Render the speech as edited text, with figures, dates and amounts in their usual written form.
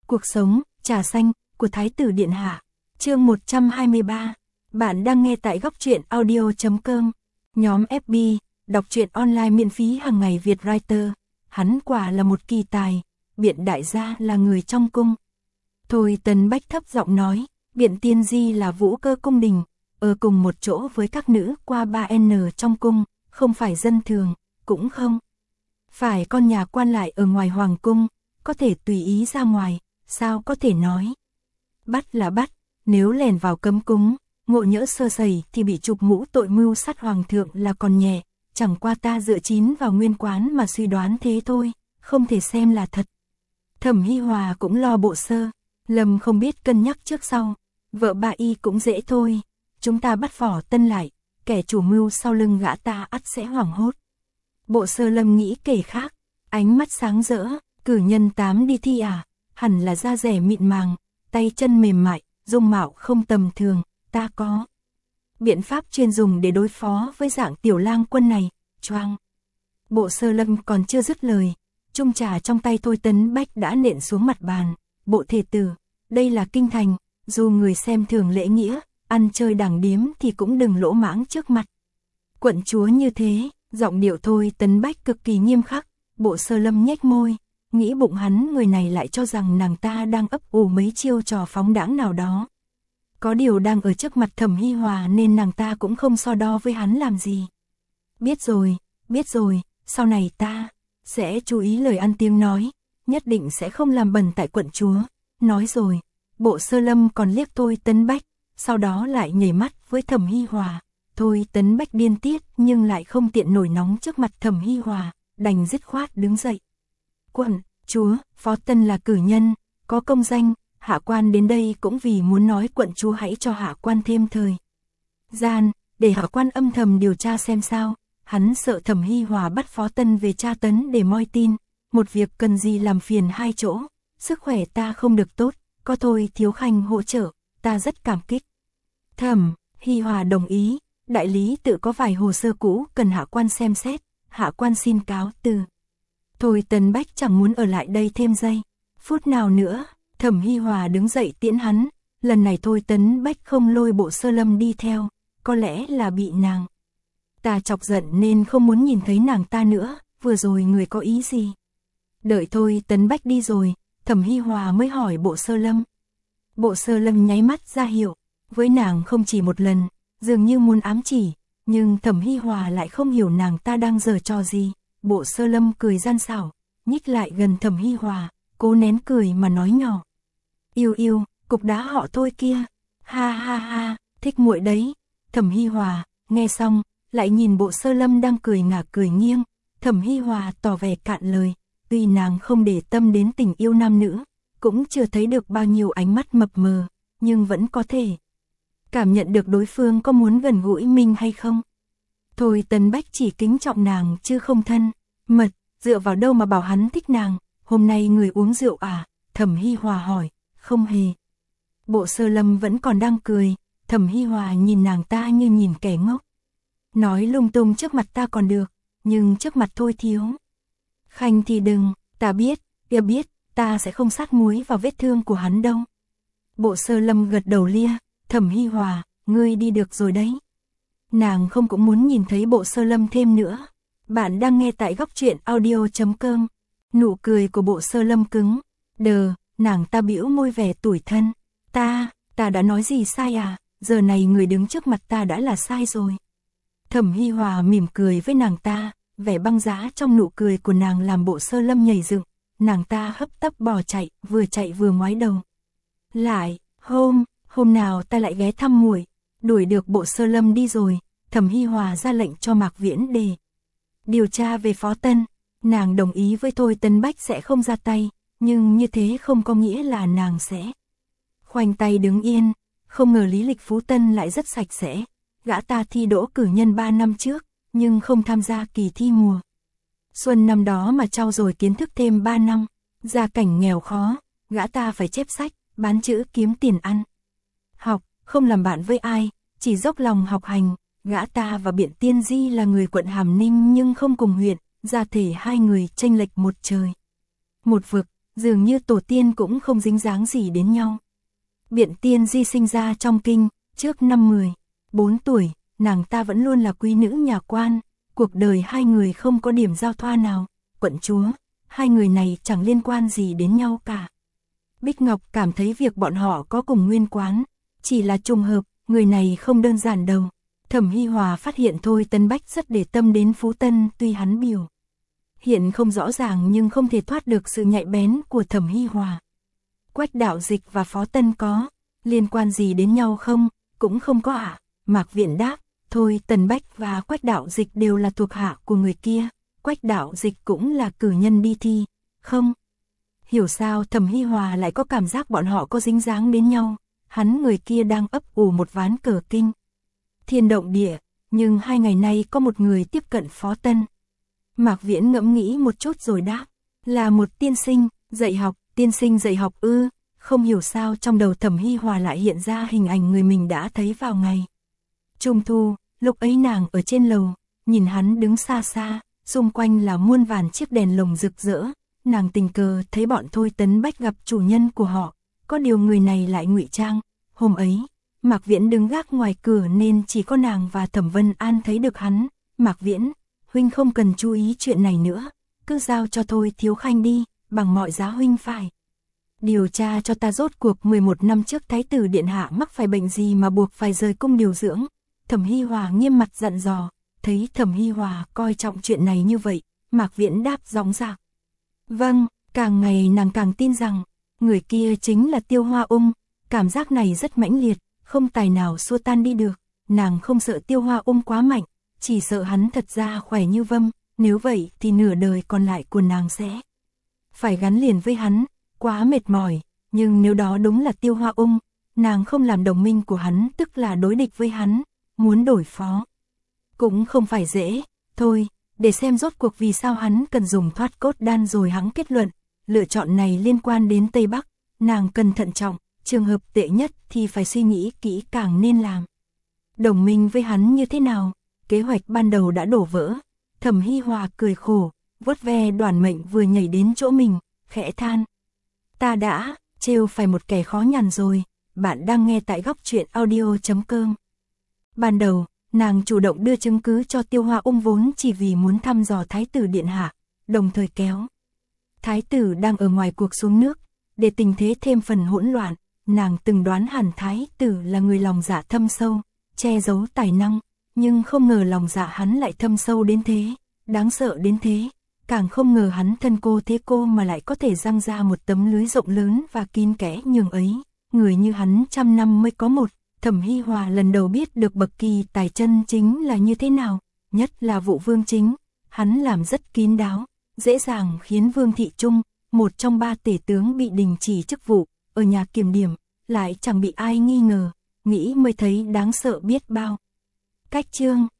Cuộc sống, trà xanh, của Thái tử Điện Hạ. Chương 123. Bạn đang nghe tại góc truyện audio.com. Nhóm FB, đọc truyện online miễn phí hàng ngày Việt Writer. Hắn quả là một kỳ tài, Biện đại gia là người trong cung. Thôi Tấn Bách thấp giọng nói, Biện tiên di là vũ cơ cung đình, ở cùng một chỗ với các nữ qua 3N trong cung, không phải dân thường, cũng không phải con nhà quan lại ở ngoài hoàng cung, có thể tùy ý ra ngoài, sao có thể nói. Bắt là bắt, nếu lèn vào cấm cung, ngộ nhỡ sơ sẩy thì bị chụp mũ tội mưu sát hoàng thượng là còn nhẹ, chẳng qua ta dựa chín vào nguyên quán mà suy đoán thế thôi, không thể xem là thật. Thẩm Hi Hòa cũng lo Bộ Sơ Lâm không biết cân nhắc trước sau, vợ bà y cũng dễ thôi, chúng ta bắt Phỏ Tân lại, kẻ chủ mưu sau lưng gã ta ắt sẽ hoảng hốt. Bộ Sơ Lâm nghĩ kể khác, ánh mắt sáng rỡ, cử nhân 8 đi thi à, hẳn là da dẻ mịn màng, tay chân mềm mại, dung mạo không tầm thường, ta có biện pháp chuyên dùng để đối phó với dạng tiểu lang quân này, choang. Bộ Sơ Lâm còn chưa dứt lời, chung trà trong tay Thôi Tấn Bách đã nện xuống mặt bàn. Bộ thể tử, đây là kinh thành, dù người xem thường lễ nghĩa, ăn chơi đảng điếm thì cũng đừng lỗ mãng trước mặt quận chúa như thế. Giọng điệu Thôi Tấn Bách cực kỳ nghiêm khắc. Bộ Sơ Lâm nhếch môi, nghĩ bụng hắn người này lại cho rằng nàng ta đang ấp ủ mấy chiêu trò phóng đãng nào đó. Có điều đang ở trước mặt Thẩm Hi Hòa nên nàng ta cũng không so đo với hắn làm gì. Biết rồi, sau này ta sẽ chú ý lời ăn tiếng nói, nhất định sẽ không làm bẩn tại quận chúa. Nói rồi, Bộ Sơ Lâm còn liếc Thôi Tấn Bách, sau đó lại nhảy mắt với Thẩm Hi Hòa. Thôi Tấn Bách điên tiết nhưng lại không tiện nổi nóng trước mặt Thẩm Hi Hòa, đành dứt khoát đứng dậy. Quận chúa, Phó Tân là cử nhân, có công danh, hạ quan đến đây cũng vì muốn nói quận chúa hãy cho hạ quan thêm thời gian, để hạ quan âm thầm điều tra xem sao. Hắn sợ Thẩm Hi Hòa bắt Phó Tân về tra tấn để moi tin, một việc cần gì làm phiền hai chỗ, sức khỏe ta không được tốt, có Thôi thiếu khanh hỗ trợ, ta rất cảm kích. Thẩm Hi Hòa đồng ý, đại lý tự có vài hồ sơ cũ cần hạ quan xem xét, hạ quan xin cáo từ. Thôi Tấn Bách chẳng muốn ở lại đây thêm giây phút nào nữa. Thẩm Hi Hòa đứng dậy tiễn hắn, lần này Thôi Tấn Bách không lôi Bộ Sơ Lâm đi theo, có lẽ là bị nàng ta chọc giận nên không muốn nhìn thấy nàng ta nữa. Vừa rồi người có ý gì? Đợi Thôi Tấn Bách đi rồi, Thẩm Hi Hòa mới hỏi Bộ Sơ Lâm. Bộ Sơ Lâm nháy mắt ra hiệu với nàng không chỉ một lần, dường như muốn ám chỉ, nhưng Thẩm Hi Hòa lại không hiểu nàng ta đang giở trò gì. Bộ Sơ Lâm cười gian xảo, nhích lại gần Thẩm Hi Hòa, cố nén cười mà nói nhỏ. Yêu, cục đá họ Thôi kia, ha ha ha, thích muội đấy. Thẩm Hi Hòa nghe xong, lại nhìn Bộ Sơ Lâm đang cười ngả cười nghiêng. Thẩm Hi Hòa tỏ vẻ cạn lời, tuy nàng không để tâm đến tình yêu nam nữ, cũng chưa thấy được bao nhiêu ánh mắt mập mờ, nhưng vẫn có thể cảm nhận được đối phương có muốn gần gũi mình hay không. Thôi Tấn Bách chỉ kính trọng nàng chứ không thân mật, dựa vào đâu mà bảo hắn thích nàng. Hôm nay người uống rượu à? Thẩm Hi Hòa hỏi. Không hề. Bộ Sơ Lâm vẫn còn đang cười. Thẩm Hi Hòa nhìn nàng ta như nhìn kẻ ngốc. Nói lung tung trước mặt ta còn được, nhưng trước mặt Thôi thiếu khanh thì đừng. Ta biết, ta sẽ không sát muối vào vết thương của hắn đâu. Bộ Sơ Lâm gật đầu lia. Thẩm Hi Hòa, ngươi đi được rồi đấy. Nàng không cũng muốn nhìn thấy Bộ Sơ Lâm thêm nữa. Bạn đang nghe tại góc truyện audio.com. Nụ cười của Bộ Sơ Lâm cứng đờ, nàng ta bĩu môi vẻ tủi thân. Ta đã nói gì sai à? Giờ này người đứng trước mặt ta đã là sai rồi. Thẩm Hi Hòa mỉm cười với nàng ta, vẻ băng giá trong nụ cười của nàng làm Bộ Sơ Lâm nhảy dựng. Nàng ta hấp tấp bỏ chạy vừa ngoái đầu lại. Hôm nào ta lại ghé thăm muội. Đuổi được Bộ Sơ Lâm đi rồi, Thẩm Hi Hòa ra lệnh cho Mạc Viễn để điều tra về Phó Tân. Nàng đồng ý với Thôi Tấn Bách sẽ không ra tay, nhưng như thế không có nghĩa là nàng sẽ khoanh tay đứng yên. Không ngờ lý lịch Phú Tân lại rất sạch sẽ. Gã ta thi đỗ cử nhân 3 năm trước, nhưng không tham gia kỳ thi mùa xuân năm đó mà trau dồi kiến thức thêm 3 năm. Gia cảnh nghèo khó, gã ta phải chép sách, bán chữ kiếm tiền ăn học, không làm bạn với ai, chỉ dốc lòng học hành. Gã ta và Biện Tiên Di là người quận Hàm Ninh nhưng không cùng huyện, gia thể hai người chênh lệch một trời một vực. dường như tổ tiên cũng không dính dáng gì đến nhau. Biện Tiên Di sinh ra trong kinh, trước năm 14 tuổi, nàng ta vẫn luôn là quý nữ nhà quan, cuộc đời hai người không có điểm giao thoa nào, quận chúa, hai người này chẳng liên quan gì đến nhau cả. Bích Ngọc cảm thấy việc bọn họ có cùng nguyên quán, chỉ là trùng hợp, người này không đơn giản đâu. Thẩm Hi Hòa phát hiện Thôi Tấn Bách rất để tâm đến Phú Tân, tuy hắn biểu hiện không rõ ràng nhưng không thể thoát được sự nhạy bén của Thẩm Hi Hòa. Quách Đạo Dịch và Phó Tân có liên quan gì đến nhau không? Cũng không có ạ. Mạc Viện đáp, Thôi Tấn Bách và Quách Đạo Dịch đều là thuộc hạ của người kia, Quách Đạo Dịch cũng là cử nhân đi thi, không? Hiểu sao Thẩm Hi Hòa lại có cảm giác bọn họ có dính dáng đến nhau, hắn người kia đang ấp ủ một ván cờ kinh thiên động địa, nhưng 2 ngày nay có một người tiếp cận Phó Tân. Mạc Viễn ngẫm nghĩ một chút rồi đáp, là một tiên sinh, dạy học, tiên sinh dạy học ư? Không hiểu sao trong đầu Thẩm Hi Hòa lại hiện ra hình ảnh người mình đã thấy vào ngày Trung thu, lúc ấy nàng ở trên lầu, nhìn hắn đứng xa xa, xung quanh là muôn vàn chiếc đèn lồng rực rỡ, nàng tình cờ thấy bọn Thôi Tấn Bách gặp chủ nhân của họ, có điều người này lại ngụy trang. Hôm ấy, Mạc Viễn đứng gác ngoài cửa nên chỉ có nàng và Thẩm Vân An thấy được hắn. Mạc Viễn, huynh không cần chú ý chuyện này nữa, cứ giao cho Thôi Thiếu Khanh đi, bằng mọi giá huynh phải điều tra cho ta rốt cuộc 11 năm trước Thái tử Điện Hạ mắc phải bệnh gì mà buộc phải rời cung điều dưỡng. Thẩm Hi Hòa nghiêm mặt dặn dò, thấy Thẩm Hi Hòa coi trọng chuyện này như vậy, Mạc Viễn đáp dõng dạc. Vâng, càng ngày nàng càng tin rằng, người kia chính là Tiêu Hoa Ung, cảm giác này rất mãnh liệt, không tài nào xua tan đi được, nàng không sợ Tiêu Hoa Ung quá mạnh, chỉ sợ hắn thật ra khỏe như vâm, nếu vậy thì nửa đời còn lại của nàng sẽ phải gắn liền với hắn, quá mệt mỏi, nhưng nếu đó đúng là Tiêu Hoa Ung, nàng không làm đồng minh của hắn tức là đối địch với hắn, muốn đổi phó cũng không phải dễ. Thôi, để xem rốt cuộc vì sao hắn cần dùng thoát cốt đan rồi hắn kết luận, lựa chọn này liên quan đến Tây Bắc, nàng cần thận trọng, trường hợp tệ nhất thì phải suy nghĩ kỹ càng nên làm đồng minh với hắn như thế nào. Kế hoạch ban đầu đã đổ vỡ, Thẩm Hi Hòa cười khổ, vuốt ve Đoàn Mệnh vừa nhảy đến chỗ mình, khẽ than. Ta đã trêu phải một kẻ khó nhằn rồi. Bạn đang nghe tại góc truyện audio.com. Ban đầu, nàng chủ động đưa chứng cứ cho Tiêu Hoa Ung vốn chỉ vì muốn thăm dò Thái tử Điện Hạ, đồng thời kéo Thái tử đang ở ngoài cuộc xuống nước, để tình thế thêm phần hỗn loạn. Nàng từng đoán hẳn Thái tử là người lòng dạ thâm sâu, che giấu tài năng, nhưng không ngờ lòng dạ hắn lại thâm sâu đến thế, đáng sợ đến thế. Càng không ngờ hắn thân cô thế cô mà lại có thể răng ra một tấm lưới rộng lớn và kín kẽ nhường ấy. Người như hắn trăm năm mới có một. Thẩm Hi Hòa lần đầu biết được bậc kỳ tài chân chính là như thế nào, nhất là vụ Vương Chính. Hắn làm rất kín đáo, dễ dàng khiến Vương Thị Trung, một trong 3 tể tướng bị đình chỉ chức vụ, ở nhà kiểm điểm, lại chẳng bị ai nghi ngờ, nghĩ mới thấy đáng sợ biết bao. Cách chương